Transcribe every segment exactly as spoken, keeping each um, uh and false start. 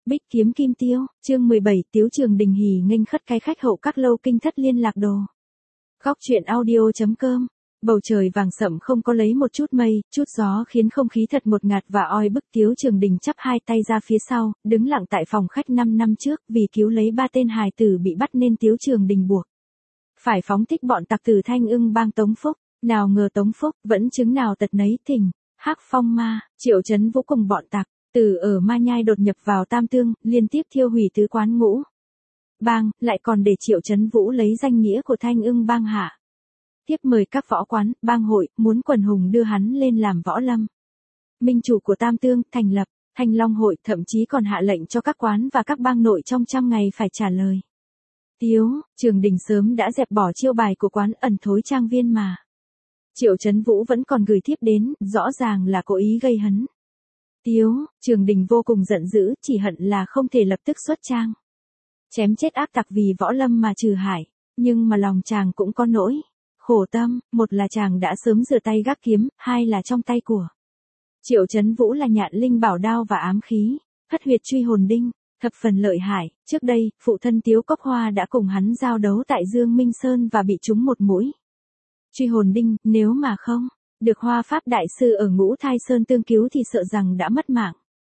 Bích kiếm kim tiêu, chương mười bảy, Tiếu Trường Đình hỉ nghênh khất cái khách hậu các lâu kinh thất liên lạc đồ. Góc truyện audio chấm com. Bầu trời vàng sậm không có lấy một chút mây, chút gió khiến không khí thật ngột ngạt và oi bức. Tiếu Trường Đình chắp hai tay ra phía sau, đứng lặng tại phòng khách năm năm trước, vì cứu lấy ba tên hài tử bị bắt nên Tiếu Trường Đình buộc phải phóng thích bọn tặc tử Thanh Ưng bang Tống Phúc. Nào ngờ Tống Phúc vẫn chứng nào tật nấy thỉnh. Hắc Phong Ma, Triệu Chấn Vũ cùng bọn tặc từ ở Ma Nhai đột nhập vào Tam Tương, liên tiếp thiêu hủy tứ quán ngũ bang, lại còn để Triệu Chấn Vũ lấy danh nghĩa của Thanh Ưng bang hạ tiếp mời các võ quán, bang hội, muốn quần hùng đưa hắn lên làm võ lâm minh chủ của Tam Tương, thành lập Thanh Long hội, thậm chí còn hạ lệnh cho các quán và các bang nội trong trăm ngày phải trả lời. Tiếu Trường Đình sớm đã dẹp bỏ chiêu bài của quán ẩn thối trang viên mà Triệu Chấn Vũ vẫn còn gửi thiếp đến, rõ ràng là cố ý gây hấn. Tiếu Trường Đình vô cùng giận dữ, chỉ hận là không thể lập tức xuất trang chém chết ác tặc vì võ lâm mà trừ hại, nhưng mà lòng chàng cũng có nỗi khổ tâm, một là chàng đã sớm rửa tay gác kiếm, hai là trong tay của Triệu Chấn Vũ là nhạn linh bảo đao và ám khí, thất huyệt truy hồn đinh, thập phần lợi hại. Trước đây, phụ thân Tiếu Cốc Hoa đã cùng hắn giao đấu tại Dương Minh Sơn và bị trúng một mũi truy hồn đinh, nếu mà không được Hoa Pháp đại sư ở Ngũ Thai Sơn tương cứu thì sợ rằng đã mất mạng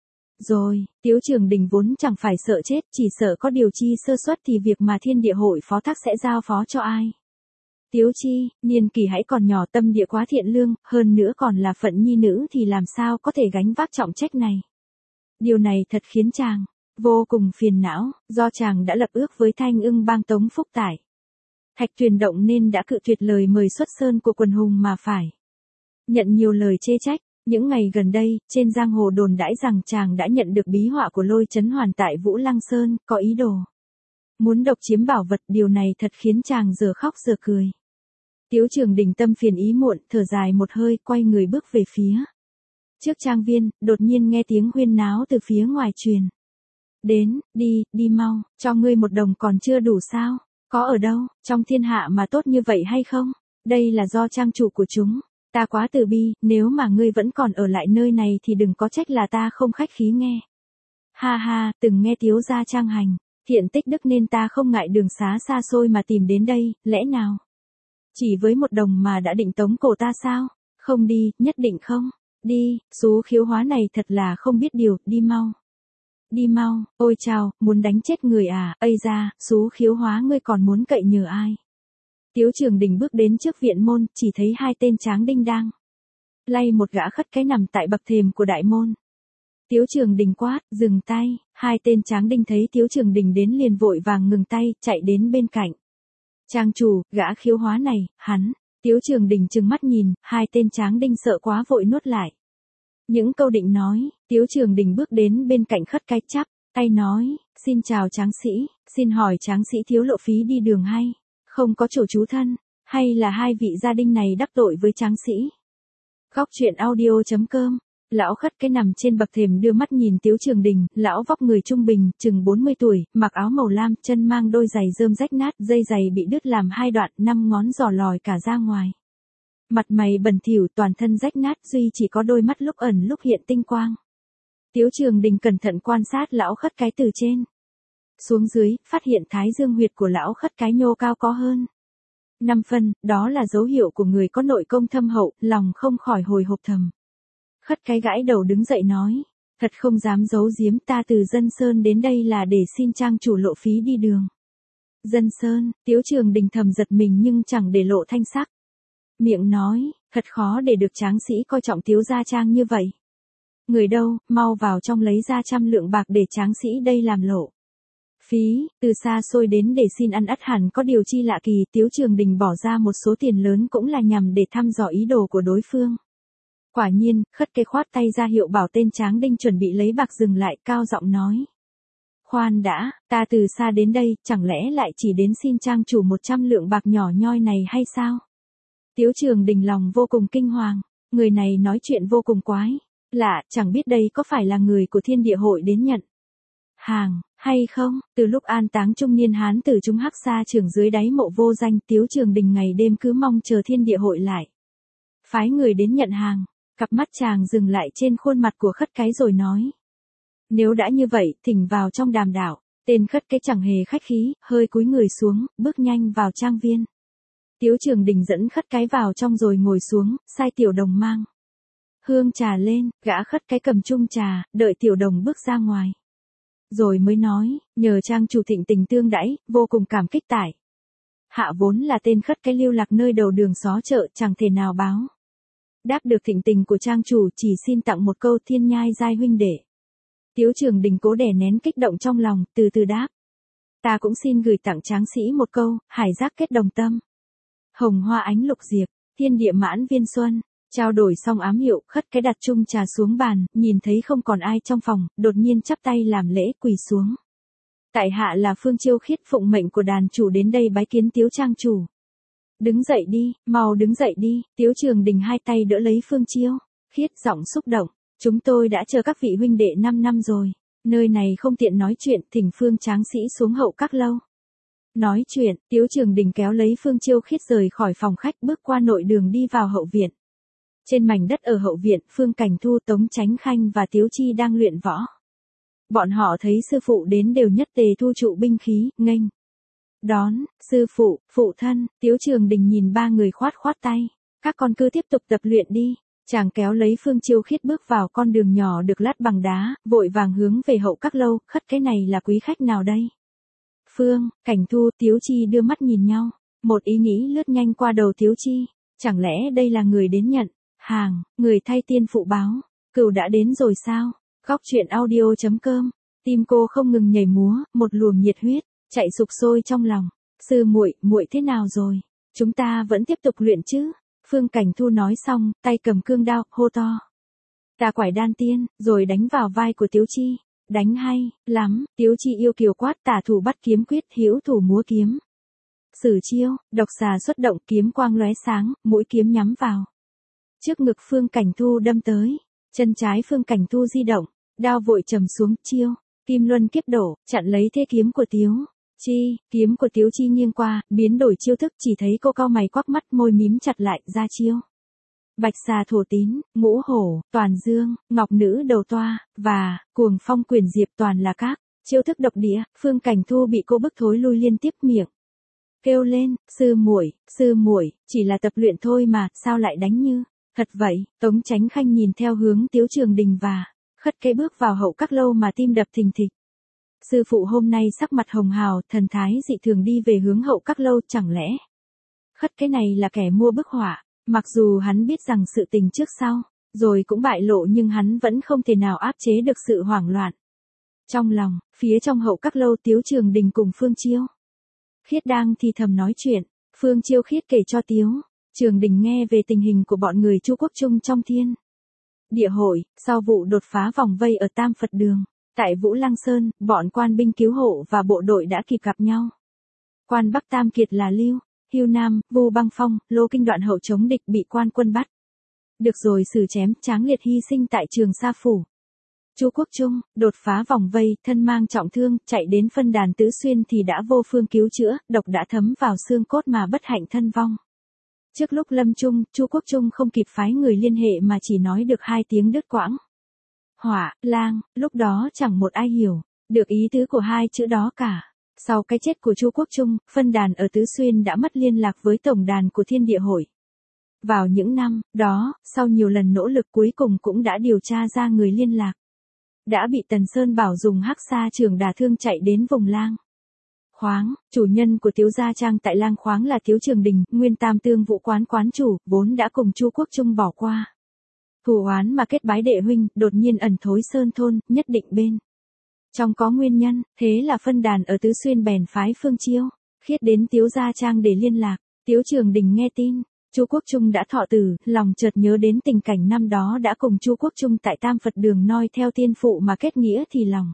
rồi. Tiếu Trường Đình vốn chẳng phải sợ chết, chỉ sợ có điều chi sơ suất thì việc mà Thiên Địa hội phó thác sẽ giao phó cho ai. Tiếu chi, niên kỳ hãy còn nhỏ, tâm địa quá thiện lương, hơn nữa còn là phận nhi nữ thì làm sao có thể gánh vác trọng trách này. Điều này thật khiến chàng vô cùng phiền não, do chàng đã lập ước với Thanh Ưng bang Tống Phúc tại Thạch Tuyền Động nên đã cự tuyệt lời mời xuất sơn của quần hùng mà phải nhận nhiều lời chê trách. Những ngày gần đây, trên giang hồ đồn đãi rằng chàng đã nhận được bí họa của Lôi Chấn Hoàn tại Vũ Lăng Sơn, có ý đồ muốn độc chiếm bảo vật, điều này thật khiến chàng giờ khóc giờ cười. Tiếu Trường Đình tâm phiền ý muộn, thở dài một hơi, quay người bước về phía trước trang viên, đột nhiên nghe tiếng huyên náo từ phía ngoài truyền đến. Đi, đi mau, cho ngươi một đồng còn chưa đủ sao? Có ở đâu, trong thiên hạ mà tốt như vậy hay không? Đây là do trang chủ của chúng. Ta quá từ bi, nếu mà ngươi vẫn còn ở lại nơi này thì đừng có trách là ta không khách khí nghe. Ha ha, từng nghe Tiếu gia trang hành thiện tích đức nên ta không ngại đường xá xa xôi mà tìm đến đây, lẽ nào chỉ với một đồng mà đã định tống cổ ta sao? Không đi, nhất định không. Đi, xú khiếu hóa này thật là không biết điều, đi mau. Đi mau, ôi chao, muốn đánh chết người à, ây ra, xú khiếu hóa ngươi còn muốn cậy nhờ ai? Tiếu Trường Đình bước đến trước viện môn, chỉ thấy hai tên tráng đinh đang lay một gã khất cái nằm tại bậc thềm của đại môn. Tiếu Trường Đình quát, dừng tay. Hai tên tráng đinh thấy Tiếu Trường Đình đến liền vội vàng ngừng tay, chạy đến bên cạnh. Trang chủ, gã khiếu hóa này, hắn. Tiếu Trường Đình trừng mắt nhìn, hai tên tráng đinh sợ quá vội nuốt lại những câu định nói. Tiếu Trường Đình bước đến bên cạnh khất cái, chắp tay nói, xin chào tráng sĩ, xin hỏi tráng sĩ thiếu lộ phí đi đường hay không có chỗ trú thân, hay là hai vị gia đình này đắc tội với tráng sĩ? Góc truyện audio chấm com. Lão khất cái nằm trên bậc thềm đưa mắt nhìn Tiếu Trường Đình, lão vóc người trung bình, chừng bốn mươi tuổi, mặc áo màu lam, chân mang đôi giày rơm rách nát, dây giày bị đứt làm hai đoạn, năm ngón giò lòi cả ra ngoài. Mặt mày bẩn thỉu, toàn thân rách nát, duy chỉ có đôi mắt lúc ẩn lúc hiện tinh quang. Tiếu Trường Đình cẩn thận quan sát lão khất cái từ trên xuống dưới, phát hiện thái dương huyệt của lão khất cái nhô cao có hơn năm phân, đó là dấu hiệu của người có nội công thâm hậu, lòng không khỏi hồi hộp thầm. Khất cái gãi đầu đứng dậy nói, thật không dám giấu giếm, ta từ Dân Sơn đến đây là để xin trang chủ lộ phí đi đường. Dân Sơn, Tiếu Trường Đình thầm giật mình nhưng chẳng để lộ thanh sắc. Miệng nói, thật khó để được tráng sĩ coi trọng Tiếu gia trang như vậy. Người đâu, mau vào trong lấy ra trăm lượng bạc để tráng sĩ đây làm lộ phí, từ xa xôi đến để xin ăn ắt hẳn có điều chi lạ kỳ. Tiếu Trường Đình bỏ ra một số tiền lớn cũng là nhằm để thăm dò ý đồ của đối phương. Quả nhiên, khất cái khoát tay ra hiệu bảo tên tráng đinh chuẩn bị lấy bạc dừng lại, cao giọng nói. Khoan đã, ta từ xa đến đây, chẳng lẽ lại chỉ đến xin trang chủ một trăm lượng bạc nhỏ nhoi này hay sao? Tiếu Trường Đình lòng vô cùng kinh hoàng, người này nói chuyện vô cùng quái lạ, chẳng biết đây có phải là người của Thiên Địa hội đến nhận hàng hay không? Từ lúc an táng trung niên hán tử chúng hắc sa trưởng dưới đáy mộ vô danh, Tiếu Trường Đình ngày đêm cứ mong chờ Thiên Địa hội lại phái người đến nhận hàng. Cặp mắt chàng dừng lại trên khuôn mặt của khất cái rồi nói. Nếu đã như vậy, thỉnh vào trong đàm đạo. Tên khất cái chẳng hề khách khí, hơi cúi người xuống, bước nhanh vào trang viên. Tiếu Trường Đình dẫn khất cái vào trong rồi ngồi xuống, sai tiểu đồng mang hương trà lên, gã khất cái cầm chung trà, đợi tiểu đồng bước ra ngoài. Rồi mới nói, nhờ trang chủ thịnh tình tương đãi, vô cùng cảm kích tải. Hạ vốn là tên khất cái lưu lạc nơi đầu đường xó chợ, chẳng thể nào báo đáp được thịnh tình của trang chủ, chỉ xin tặng một câu thiên nhai giai huynh đệ. Tiếu Trường Đình cố đè nén kích động trong lòng, từ từ đáp. Ta cũng xin gửi tặng tráng sĩ một câu, hải giác kết đồng tâm. Hồng hoa ánh lục diệp, thiên địa mãn viên xuân. Trao đổi xong ám hiệu, khất cái đặt chung trà xuống bàn, nhìn thấy không còn ai trong phòng, đột nhiên chắp tay làm lễ quỳ xuống. Tại hạ là Phương Chiêu Khiết, phụng mệnh của đàn chủ đến đây bái kiến Tiếu trang chủ. Đứng dậy đi, mau đứng dậy đi. Tiếu Trường Đình hai tay đỡ lấy Phương Chiêu Khiết, giọng xúc động. Chúng tôi đã chờ các vị huynh đệ năm năm rồi. Nơi này không tiện nói chuyện, thỉnh Phương tráng sĩ xuống hậu các lâu. Nói chuyện, Tiếu Trường Đình kéo lấy Phương Chiêu Khiết rời khỏi phòng khách, bước qua nội đường đi vào hậu viện. Trên mảnh đất ở hậu viện, Phương Cảnh Thu, Tống Chánh Khanh và Tiếu Chi đang luyện võ. Bọn họ thấy sư phụ đến đều nhất tề thu trụ binh khí, nghênh đón. Sư phụ, phụ thân. Tiếu Trường Đình nhìn ba người khoát khoát tay. Các con cứ tiếp tục tập luyện đi. Chàng kéo lấy Phương Chiêu Khiết bước vào con đường nhỏ được lát bằng đá, vội vàng hướng về hậu các lâu. Khất cái này là quý khách nào đây? Phương, Cảnh Thu, Tiếu Chi đưa mắt nhìn nhau. Một ý nghĩ lướt nhanh qua đầu Tiếu Chi. Chẳng lẽ đây là người đến nhận hàng, người thay tiên phụ báo? Cửu đã đến rồi sao? Góc truyện audio chấm com. Tim cô không ngừng nhảy múa, một luồng nhiệt huyết chạy sục sôi trong lòng. Sư muội, muội thế nào rồi? Chúng ta vẫn tiếp tục luyện chứ? Phương Cảnh Thu nói xong, tay cầm cương đao, hô to. Ta quải đan tiên, rồi đánh vào vai của Tiếu Chi. Đánh hay lắm. Tiếu Chi yêu kiều quát, tả thủ bắt kiếm quyết, hữu thủ múa kiếm. Sử chiêu, độc xà xuất động, kiếm quang lóe sáng, mũi kiếm nhắm vào trước ngực Phương Cảnh Thu đâm tới. Chân trái Phương Cảnh Thu di động, đao vội trầm xuống, chiêu Kim Luân kiếp đổ, chặn lấy thế kiếm của Tiếu Chi. Kiếm của Tiếu Chi nghiêng qua, biến đổi chiêu thức, chỉ thấy cô cau mày quắc mắt, môi mím chặt lại, ra chiêu. Bạch xà thổ tín, ngũ hổ, toàn dương, ngọc nữ đầu toa, và cuồng phong quyền diệp, toàn là các chiêu thức độc địa. Phương Cảnh Thu bị cô bức thối lui liên tiếp, miệng kêu lên, sư muội, sư muội, chỉ là tập luyện thôi mà, sao lại đánh như thật vậy? Tống Chánh Khanh nhìn theo hướng Tiếu Trường Đình và khất cái bước vào hậu các lâu mà tim đập thình thịch. Sư phụ hôm nay sắc mặt hồng hào, thần thái dị thường đi về hướng hậu các lâu, chẳng lẽ khất cái này là kẻ mua bức họa? Mặc dù hắn biết rằng sự tình trước sau rồi cũng bại lộ, nhưng hắn vẫn không thể nào áp chế được sự hoảng loạn trong lòng. Phía trong hậu các lâu, Tiếu Trường Đình cùng Phương Chiêu Khiết đang thì thầm nói chuyện. Phương Chiêu Khiết kể cho Tiếu Trường Đình nghe về tình hình của bọn người Chu Quốc Trung trong thiên địa hội, sau vụ đột phá vòng vây ở Tam Phật Đường. Tại Vũ Lăng Sơn, bọn quan binh cứu hộ và bộ đội đã kịp gặp nhau. Quan Bắc Tam Kiệt là Lưu Hưu Nam, Vu Băng Phong, Lô Kinh đoạn hậu chống địch bị quan quân bắt được rồi xử chém, Tráng Liệt hy sinh tại Trường Sa Phủ. Chu Quốc Trung đột phá vòng vây, thân mang trọng thương, chạy đến phân đàn Tứ Xuyên thì đã vô phương cứu chữa, độc đã thấm vào xương cốt mà bất hạnh thân vong. Trước lúc lâm chung, Chu Quốc Trung không kịp phái người liên hệ mà chỉ nói được hai tiếng đứt quãng. Hỏa, lang, lúc đó chẳng một ai hiểu được ý tứ của hai chữ đó cả. Sau cái chết của Chu Quốc Trung, phân đàn ở Tứ Xuyên đã mất liên lạc với tổng đàn của Thiên Địa Hội. Vào những năm đó, sau nhiều lần nỗ lực cuối cùng cũng đã điều tra ra người liên lạc. Đã bị Tần Sơn Bảo dùng hắc sa trường đả thương chạy đến vùng Lang Khoáng. Chủ nhân của Tiếu gia trang tại Lang Khoáng là Tiếu Trường Đình, nguyên Tam Tương Vũ quán quán chủ, vốn đã cùng Chu Quốc Trung bỏ qua thù oán mà kết bái đệ huynh, đột nhiên ẩn thối Sơn thôn, nhất định bên trong có nguyên nhân. Thế là phân đàn ở Tứ Xuyên bèn phái Phương Chiêu Khiết đến Tiếu gia trang để liên lạc. Tiếu Trường Đình nghe tin Chu Quốc Trung đã thọ tử, lòng chợt nhớ đến tình cảnh năm đó đã cùng Chu Quốc Trung tại Tam Phật Đường noi theo tiên phụ mà kết nghĩa, thì lòng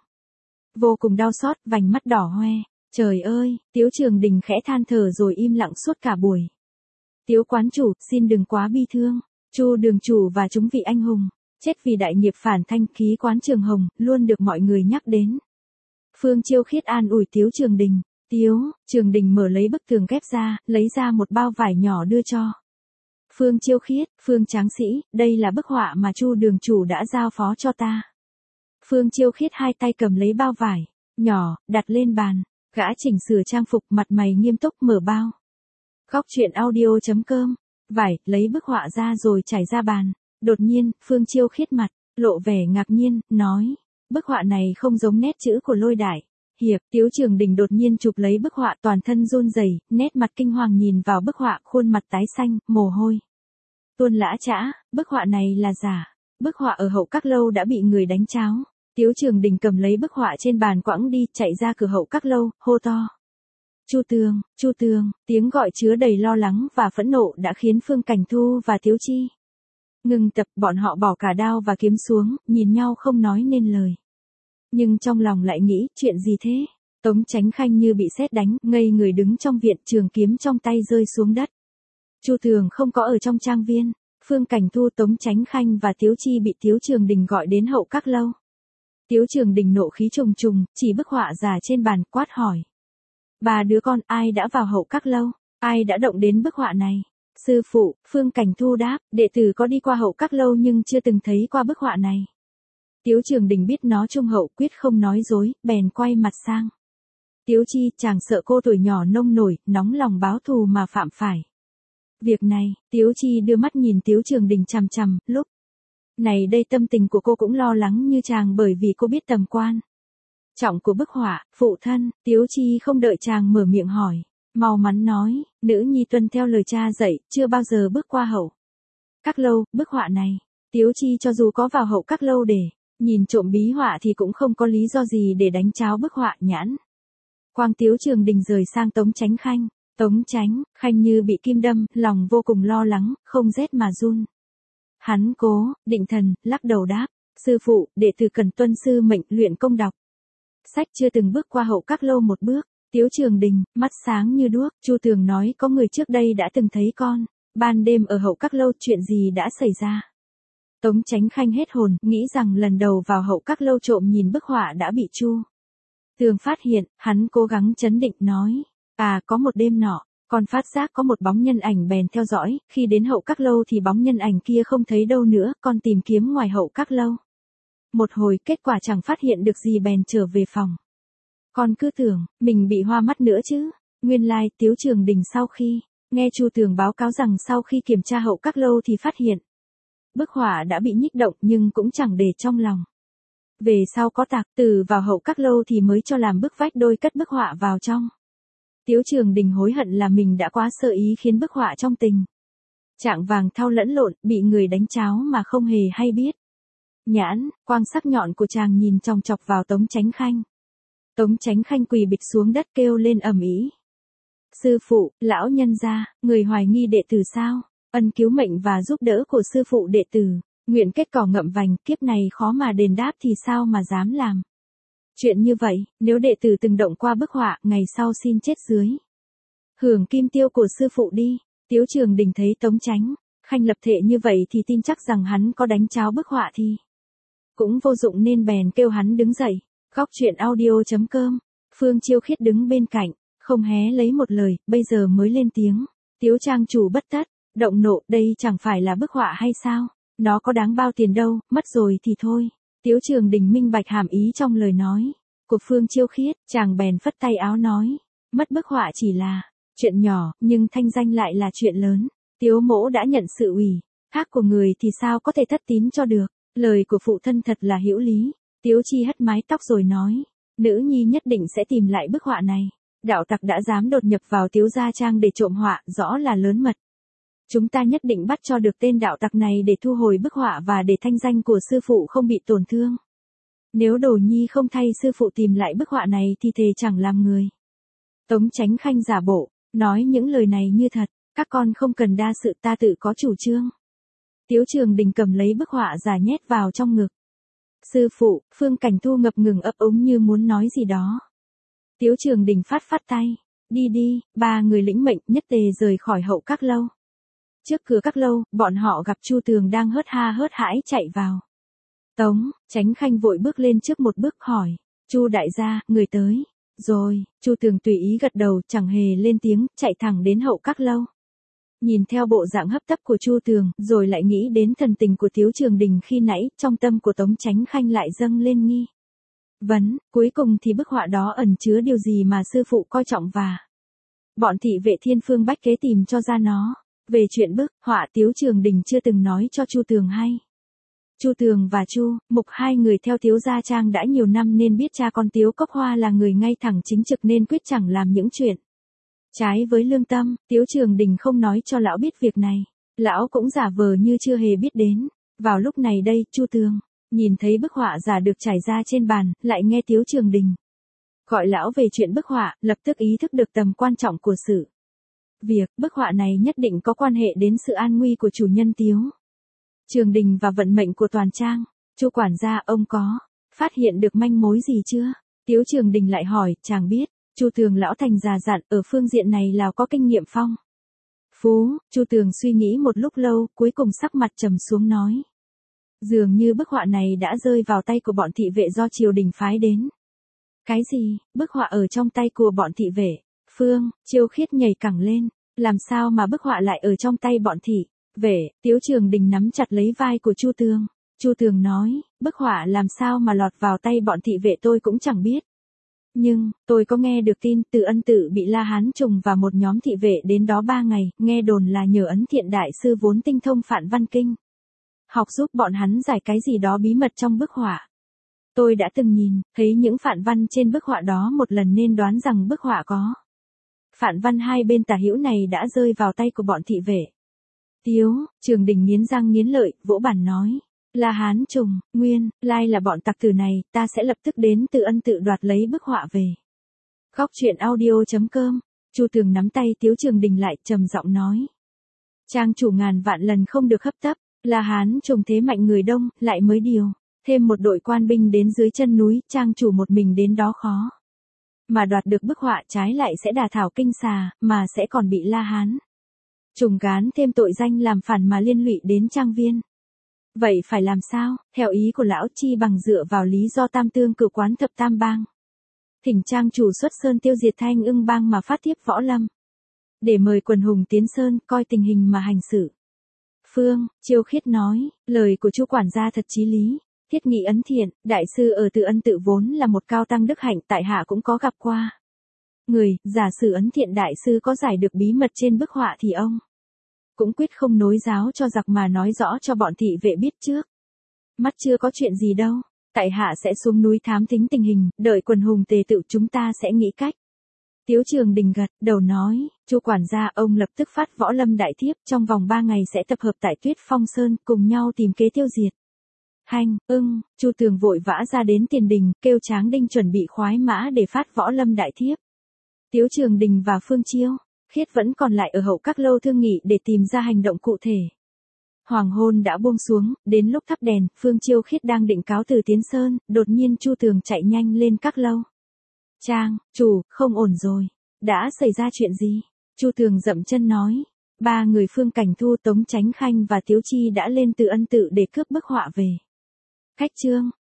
vô cùng đau xót, vành mắt đỏ hoe. Trời ơi, Tiếu Trường Đình khẽ than thở rồi im lặng suốt cả buổi. Tiếu quán chủ, xin đừng quá bi thương. Chu đường chủ và chúng vị anh hùng chết vì đại nghiệp phản thanh, khí quán Trường Hồng luôn được mọi người nhắc đến. Phương Chiêu Khiết an ủi Tiếu Trường Đình. Tiếu Trường Đình mở lấy bức tường ghép ra, lấy ra một bao vải nhỏ đưa cho Phương Chiêu Khiết. Phương tráng sĩ, đây là bức họa mà Chu đường chủ đã giao phó cho ta. Phương Chiêu Khiết hai tay cầm lấy bao vải nhỏ, đặt lên bàn, gã chỉnh sửa trang phục, mặt mày nghiêm túc mở bao. Góc truyện audio.com, vải, lấy bức họa ra rồi trải ra bàn. Đột nhiên, Phương Chiêu Khiết mặt lộ vẻ ngạc nhiên, nói, bức họa này không giống nét chữ của Lôi Đại Hiệp. Tiếu Trường Đình đột nhiên chụp lấy bức họa, toàn thân run rẩy, nét mặt kinh hoàng nhìn vào bức họa, khuôn mặt tái xanh, mồ hôi tuôn lã chã. Bức họa này là giả. Bức họa ở Hậu Các Lâu đã bị người đánh cháo. Tiếu Trường Đình cầm lấy bức họa trên bàn quãng đi, chạy ra cửa Hậu Các Lâu, hô to. Chu Tường, Chu Tường, tiếng gọi chứa đầy lo lắng và phẫn nộ đã khiến Phương Cảnh Thu và Tiếu Chi ngừng tập, bọn họ bỏ cả đao và kiếm xuống, nhìn nhau không nói nên lời. Nhưng trong lòng lại nghĩ, chuyện gì thế? Tống Chánh Khanh như bị sét đánh, ngây người đứng trong viện, trường kiếm trong tay rơi xuống đất. Chu Tường không có ở trong trang viên. Phương Cảnh Thu, Tống Chánh Khanh và Tiếu Chi bị Tiếu Trường Đình gọi đến Hậu Các Lâu. Tiếu Trường Đình nộ khí trùng trùng, chỉ bức họa giả trên bàn, quát hỏi. Ba đứa con, ai đã vào Hậu Các Lâu? Ai đã động đến bức họa này? Sư phụ, Phương Cảnh Thu đáp, đệ tử có đi qua Hậu Các Lâu nhưng chưa từng thấy qua bức họa này. Tiếu Trường Đình biết nó trung hậu, quyết không nói dối, bèn quay mặt sang. Tiếu Chi, chàng sợ cô tuổi nhỏ nông nổi, nóng lòng báo thù mà phạm phải việc này. Tiếu Chi đưa mắt nhìn Tiếu Trường Đình chằm chằm, lúc này đây tâm tình của cô cũng lo lắng như chàng, bởi vì cô biết tầm quan trọng của bức họa. Phụ thân. Tiếu Chi không đợi chàng mở miệng hỏi, mau mắn nói, nữ nhi tuân theo lời cha dạy, chưa bao giờ bước qua Hậu Các Lâu. Bức họa này, Tiếu Chi cho dù có vào Hậu Các Lâu để nhìn trộm bí họa thì cũng không có lý do gì để đánh cháo bức họa. Nhãn quang Tiếu Trường Đình rời sang Tống Chánh Khanh. Tống Chánh Khanh như bị kim đâm, lòng vô cùng lo lắng, không rét mà run. Hắn cố định thần, lắc đầu đáp, sư phụ, đệ tử cần tuân sư mệnh, luyện công đọc sách, chưa từng bước qua Hậu Các Lâu một bước. Tiếu Trường Đình, mắt sáng như đuốc, Chu Tường nói có người trước đây đã từng thấy con ban đêm ở Hậu Các Lâu, chuyện gì đã xảy ra? Tống Chánh Khanh hết hồn, nghĩ rằng lần đầu vào Hậu Các Lâu trộm nhìn bức họa đã bị Chu Tường phát hiện. Hắn cố gắng trấn định nói, à, có một đêm nọ, con phát giác có một bóng nhân ảnh, bèn theo dõi, khi đến Hậu Các Lâu thì bóng nhân ảnh kia không thấy đâu nữa, con tìm kiếm ngoài Hậu Các Lâu một hồi, kết quả chẳng phát hiện được gì, bèn trở về phòng. Con cứ tưởng mình bị hoa mắt nữa chứ. Nguyên lai, Tiếu Trường Đình sau khi nghe Chu Tường báo cáo rằng sau khi kiểm tra Hậu Các Lâu thì phát hiện bức họa đã bị nhích động, nhưng cũng chẳng để trong lòng. Về sau có tạc từ vào Hậu Các Lâu thì mới cho làm bức vách đôi, cất bức họa vào trong. Tiếu Trường Đình hối hận là mình đã quá sơ ý, khiến bức họa trong tình trạng vàng thau lẫn lộn, bị người đánh cháo mà không hề hay biết. Nhãn quang sắc nhọn của chàng nhìn chòng chọc vào Tống Chánh Khanh. Tống Chánh Khanh quỳ bịch xuống đất kêu lên ầm ĩ. Sư phụ, lão nhân gia, người hoài nghi đệ tử sao? Ân cứu mệnh và giúp đỡ của sư phụ đệ tử, nguyện kết cỏ ngậm vành, kiếp này khó mà đền đáp thì sao mà dám làm chuyện như vậy. Nếu đệ tử từng động qua bức họa, ngày sau xin chết dưới hưởng kim tiêu của sư phụ đi. Tiếu Trường Đình thấy Tống Chánh Khanh lập thệ như vậy thì tin chắc rằng hắn có đánh cháo bức họa thì cũng vô dụng, nên bèn kêu hắn đứng dậy. Góc truyện audio.com, Phương Chiêu Khiết đứng bên cạnh, không hé lấy một lời, bây giờ mới lên tiếng. Tiếu trang chủ bất tất động nộ, đây chẳng phải là bức họa hay sao? Nó có đáng bao tiền đâu, mất rồi thì thôi. Tiếu Trường Đình minh bạch hàm ý trong lời nói của Phương Chiêu Khiết, chàng bèn phất tay áo nói, mất bức họa chỉ là chuyện nhỏ, nhưng thanh danh lại là chuyện lớn. Tiếu mỗ đã nhận sự ủy thác của người thì sao có thể thất tín cho được. Lời của phụ thân thật là hữu lý. Tiếu Chi hất mái tóc rồi nói, nữ nhi nhất định sẽ tìm lại bức họa này. Đạo tặc đã dám đột nhập vào Tiếu gia trang để trộm họa, rõ là lớn mật. Chúng ta nhất định bắt cho được tên đạo tặc này để thu hồi bức họa và để thanh danh của sư phụ không bị tổn thương. Nếu Đồ Nhi không thay sư phụ tìm lại bức họa này thì thề chẳng làm người. Tống Chánh Khanh giả bộ, nói những lời này như thật, các con không cần đa sự, ta tự có chủ trương. Tiếu Trường Đình cầm lấy bức họa giả nhét vào trong ngực. Sư phụ, Phương Cảnh Thu ngập ngừng ấp úng như muốn nói gì đó. Tiếu Trường Đình phát phát tay, đi đi. Ba người lĩnh mệnh nhất tề rời khỏi Hậu Các Lâu. Trước cửa Các Lâu, bọn họ gặp Chu Tường đang hớt ha hớt hãi chạy vào. Tống Chánh Khanh vội bước lên trước một bước hỏi, Chu đại gia, người tới rồi. Chu Tường tùy ý gật đầu, chẳng hề lên tiếng, chạy thẳng đến Hậu Các Lâu. Nhìn theo bộ dạng hấp tấp của Chu Tường, rồi lại nghĩ đến thần tình của Tiếu Trường Đình khi nãy, trong tâm của Tống Chánh Khanh lại dâng lên nghi vấn, cuối cùng thì bức họa đó ẩn chứa điều gì mà sư phụ coi trọng và bọn thị vệ Thiên Phương Bách Kế tìm cho ra nó. Về chuyện bức họa Tiếu Trường Đình chưa từng nói cho Chu Tường hay. Chu Tường và Chu Mục hai người theo Tiếu gia trang đã nhiều năm nên biết cha con Tiếu Cốc Hoa là người ngay thẳng chính trực nên quyết chẳng làm những chuyện trái với lương tâm. Tiếu Trường Đình không nói cho lão biết việc này, lão cũng giả vờ như chưa hề biết đến. Vào lúc này đây, Chu Tường nhìn thấy bức họa giả được trải ra trên bàn, lại nghe Tiếu Trường Đình gọi lão về chuyện bức họa, lập tức ý thức được tầm quan trọng của sự việc. Bức họa này nhất định có quan hệ đến sự an nguy của chủ nhân Tiếu Trường Đình và vận mệnh của toàn trang. Chu quản gia, ông có phát hiện được manh mối gì chưa? Tiếu Trường Đình lại hỏi. Chàng biết. Chu Tường lão thành già dặn, ở phương diện này là có kinh nghiệm phong phú. Chu Tường suy nghĩ một lúc lâu, cuối cùng sắc mặt trầm xuống nói: dường như bức họa này đã rơi vào tay của bọn thị vệ do triều đình phái đến. Cái gì? Bức họa ở trong tay của bọn thị vệ? Phương Chiêu Khiết nhảy cẳng lên. Làm sao mà bức họa lại ở trong tay bọn thị vệ? Tiếu Trường Đình nắm chặt lấy vai của Chu Tường. Chu Tường nói: bức họa làm sao mà lọt vào tay bọn thị vệ tôi cũng chẳng biết. Nhưng, tôi có nghe được tin, Từ Ân Tự bị La Hán Trùng và một nhóm thị vệ đến đó ba ngày, nghe đồn là nhờ Ấn Thiện đại sư vốn tinh thông Phạn Văn Kinh học giúp bọn hắn giải cái gì đó bí mật trong bức họa. Tôi đã từng nhìn thấy những phạn văn trên bức họa đó một lần nên đoán rằng bức họa có phạn văn hai bên tả hữu này đã rơi vào tay của bọn thị vệ. Tiếu Trường Đình nghiến răng nghiến lợi, vỗ bàn nói: La Hán Trùng, nguyên lai là bọn tặc tử này, ta sẽ lập tức đến Từ Ân Tự đoạt lấy bức họa về. Góc truyện audio.com. Chu Tường nắm tay Tiếu Trường Đình lại, trầm giọng nói: trang chủ ngàn vạn lần không được hấp tấp. La Hán Trùng thế mạnh người đông, lại mới điều thêm một đội quan binh đến dưới chân núi, trang chủ một mình đến đó khó mà đoạt được bức họa, trái lại sẽ đả thảo kinh xà, mà sẽ còn bị La Hán Trùng gán thêm tội danh làm phản mà liên lụy đến trang viên. Vậy phải làm sao? Theo ý của lão, chi bằng dựa vào lý do tam tương cửu quán thập tam bang, thỉnh trang chủ xuất sơn tiêu diệt Thanh Ưng bang mà phát thiếp võ lâm, để mời quần hùng tiến sơn, coi tình hình mà hành xử. Phương Chiêu Khiết nói: lời của Chu quản gia thật chí lý. Thiết Nghị Ấn Thiện đại sư ở Từ Ân Tự vốn là một cao tăng đức hạnh, tại hạ cũng có gặp qua người. Giả sử Ấn Thiện đại sư có giải được bí mật trên bức họa thì ông cũng quyết không nối giáo cho giặc mà nói rõ cho bọn thị vệ biết trước. Mắt chưa có chuyện gì đâu, tại hạ sẽ xuống núi thám thính tình hình, đợi quần hùng tề tựu chúng ta sẽ nghĩ cách. Tiếu Trường Đình gật đầu nói: Chu quản gia, ông lập tức phát võ lâm đại thiếp, trong vòng ba ngày sẽ tập hợp tại Tuyết Phong Sơn, cùng nhau tìm kế tiêu diệt Hành Ưng. Chu Tường vội vã ra đến tiền đình, kêu Tráng Đinh chuẩn bị khoái mã để phát võ lâm đại thiếp. Tiếu Trường Đình và Phương Chiêu Khiết vẫn còn lại ở hậu các lâu thương nghị để tìm ra hành động cụ thể. Hoàng hôn đã buông xuống, đến lúc thắp đèn, Phương Chiêu Khiết đang định cáo từ tiến sơn, đột nhiên Chu Tường chạy nhanh lên các lâu. Trang chủ, không ổn rồi. Đã xảy ra chuyện gì? Chu Tường dậm chân nói: ba người Phương Cảnh Thu, Tống Chánh Khanh và Tiếu Chi đã lên Từ Ân Tự để cướp bức họa về. Khách trương